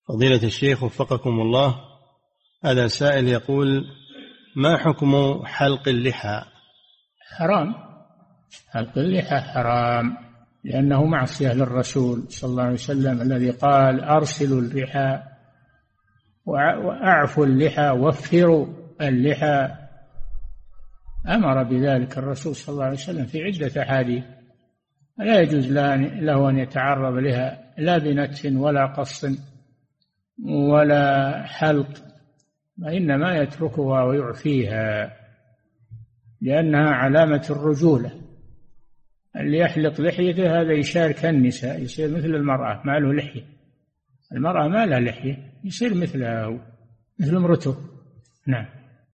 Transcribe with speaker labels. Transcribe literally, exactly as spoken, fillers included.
Speaker 1: فضيلة الشيخ وفقكم الله، هذا سائل يقول: ما حكم حلق اللحى؟
Speaker 2: حرام، حلق اللحى حرام، لأنه معصية للرسول صلى الله عليه وسلم الذي قال: أرسلوا اللحى وأعفوا اللحى وفروا اللحى. أمر بذلك الرسول صلى الله عليه وسلم في عدة أحاديث. لا يجوز له أن يتعرض لها لا بنتف ولا قص ولا حلق، وإنما يتركها ويعفيها، لأنها علامة الرجولة. اللي يحلق لحيته هذا يشارك النساء، يصير مثل المرأة ما له لحية. المرأة ما لها لحية، يصير مثلها مثل امرته. نعم.